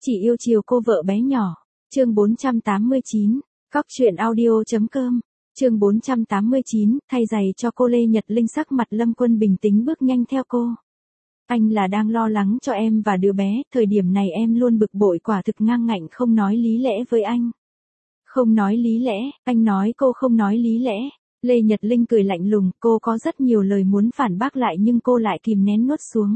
Chỉ yêu chiều cô vợ bé nhỏ. Chương 489. Cóc truyện audio.com. Chương 489, thay giày cho cô. Lê Nhật Linh sắc mặt Lâm Quân bình tĩnh bước nhanh theo cô. Anh là đang lo lắng cho em và đứa bé, thời điểm này em luôn bực bội, quả thực ngang ngạnh không nói lý lẽ với anh. Không nói lý lẽ, anh nói cô không nói lý lẽ. Lê Nhật Linh cười lạnh lùng, cô có rất nhiều lời muốn phản bác lại nhưng cô lại kìm nén nuốt xuống.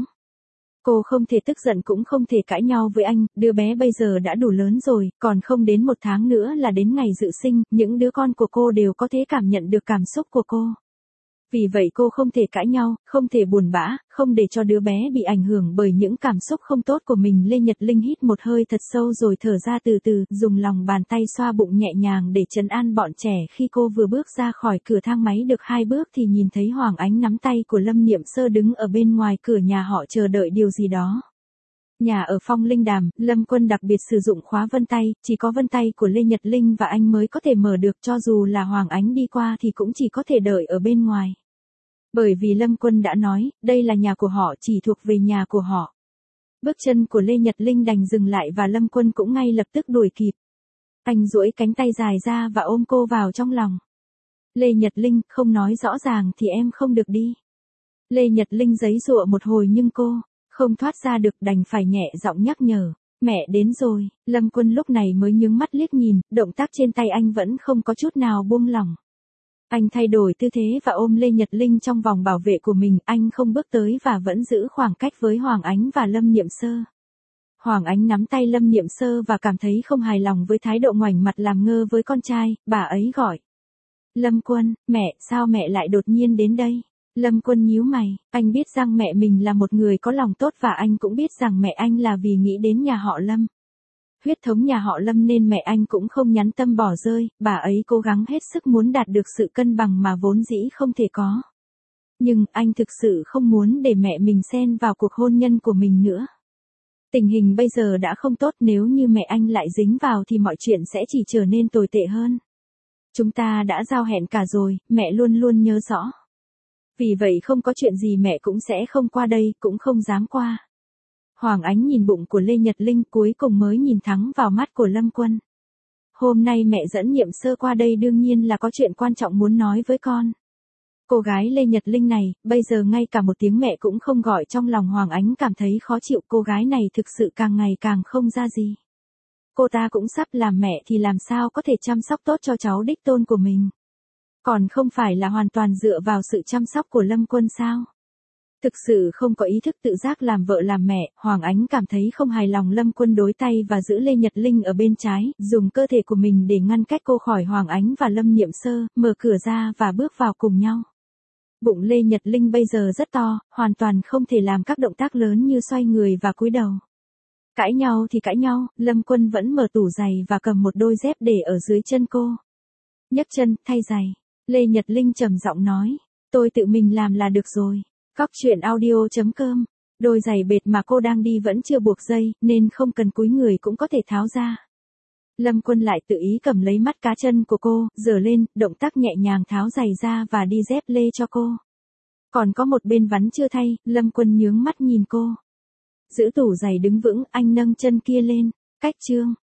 Cô không thể tức giận cũng không thể cãi nhau với anh, đứa bé bây giờ đã đủ lớn rồi, còn không đến 1 tháng nữa là đến ngày dự sinh, những đứa con của cô đều có thể cảm nhận được cảm xúc của cô. Vì vậy cô không thể cãi nhau, không thể buồn bã, không để cho đứa bé bị ảnh hưởng bởi những cảm xúc không tốt của mình. Lê Nhật Linh hít một hơi thật sâu rồi thở ra từ từ, dùng lòng bàn tay xoa bụng nhẹ nhàng để trấn an bọn trẻ. Khi cô vừa bước ra khỏi cửa thang máy được 2 bước thì nhìn thấy Hoàng Ánh nắm tay của Lâm Niệm Sơ đứng ở bên ngoài cửa nhà họ chờ đợi điều gì đó. Nhà ở Phong Linh Đàm, Lâm Quân đặc biệt sử dụng khóa vân tay, chỉ có vân tay của Lê Nhật Linh và anh mới có thể mở được, cho dù là Hoàng Ánh đi qua thì cũng chỉ có thể đợi ở bên ngoài. Bởi vì Lâm Quân đã nói, đây là nhà của họ, chỉ thuộc về nhà của họ. Bước chân của Lê Nhật Linh đành dừng lại và Lâm Quân cũng ngay lập tức đuổi kịp. Anh duỗi cánh tay dài ra và ôm cô vào trong lòng. Lê Nhật Linh, không nói rõ ràng thì em không được đi. Lê Nhật Linh giãy giụa một hồi nhưng cô không thoát ra được, đành phải nhẹ giọng nhắc nhở. Mẹ đến rồi. Lâm Quân lúc này mới nhướng mắt liếc nhìn, động tác trên tay anh vẫn không có chút nào buông lỏng. Anh thay đổi tư thế và ôm Lê Nhật Linh trong vòng bảo vệ của mình, anh không bước tới và vẫn giữ khoảng cách với Hoàng Ánh và Lâm Niệm Sơ. Hoàng Ánh nắm tay Lâm Niệm Sơ và cảm thấy không hài lòng với thái độ ngoảnh mặt làm ngơ với con trai, bà ấy gọi. Lâm Quân, mẹ, sao mẹ lại đột nhiên đến đây? Lâm Quân nhíu mày, anh biết rằng mẹ mình là một người có lòng tốt và anh cũng biết rằng mẹ anh là vì nghĩ đến nhà họ Lâm. Huyết thống nhà họ Lâm nên mẹ anh cũng không nhẫn tâm bỏ rơi, bà ấy cố gắng hết sức muốn đạt được sự cân bằng mà vốn dĩ không thể có. Nhưng anh thực sự không muốn để mẹ mình xen vào cuộc hôn nhân của mình nữa. Tình hình bây giờ đã không tốt, nếu như mẹ anh lại dính vào thì mọi chuyện sẽ chỉ trở nên tồi tệ hơn. Chúng ta đã giao hẹn cả rồi, mẹ luôn luôn nhớ rõ. Vì vậy không có chuyện gì mẹ cũng sẽ không qua đây, cũng không dám qua. Hoàng Ánh nhìn bụng của Lê Nhật Linh cuối cùng mới nhìn thẳng vào mắt của Lâm Quân. Hôm nay mẹ dẫn Niệm Sơ qua đây đương nhiên là có chuyện quan trọng muốn nói với con. Cô gái Lê Nhật Linh này, bây giờ ngay cả một tiếng mẹ cũng không gọi, trong lòng Hoàng Ánh cảm thấy khó chịu, cô gái này thực sự càng ngày càng không ra gì. Cô ta cũng sắp làm mẹ thì làm sao có thể chăm sóc tốt cho cháu đích tôn của mình. Còn không phải là hoàn toàn dựa vào sự chăm sóc của Lâm Quân sao? Thực sự không có ý thức tự giác làm vợ làm mẹ, Hoàng Ánh cảm thấy không hài lòng. Lâm Quân đối tay và giữ Lê Nhật Linh ở bên trái, dùng cơ thể của mình để ngăn cách cô khỏi Hoàng Ánh và Lâm Niệm Sơ, mở cửa ra và bước vào cùng nhau. Bụng Lê Nhật Linh bây giờ rất to, hoàn toàn không thể làm các động tác lớn như xoay người và cúi đầu. Cãi nhau thì cãi nhau, Lâm Quân vẫn mở tủ giày và cầm một đôi dép để ở dưới chân cô. Nhấc chân, thay giày. Lê Nhật Linh trầm giọng nói, tôi tự mình làm là được rồi. Cóc truyện audio.com. Đôi giày bệt mà cô đang đi vẫn chưa buộc dây, nên không cần cúi người cũng có thể tháo ra. Lâm Quân lại tự ý cầm lấy mắt cá chân của cô, giở lên, động tác nhẹ nhàng tháo giày ra và đi dép lê cho cô. Còn có một bên vắn chưa thay, Lâm Quân nhướng mắt nhìn cô. Giữ tủ giày đứng vững, anh nâng chân kia lên. Cách chương.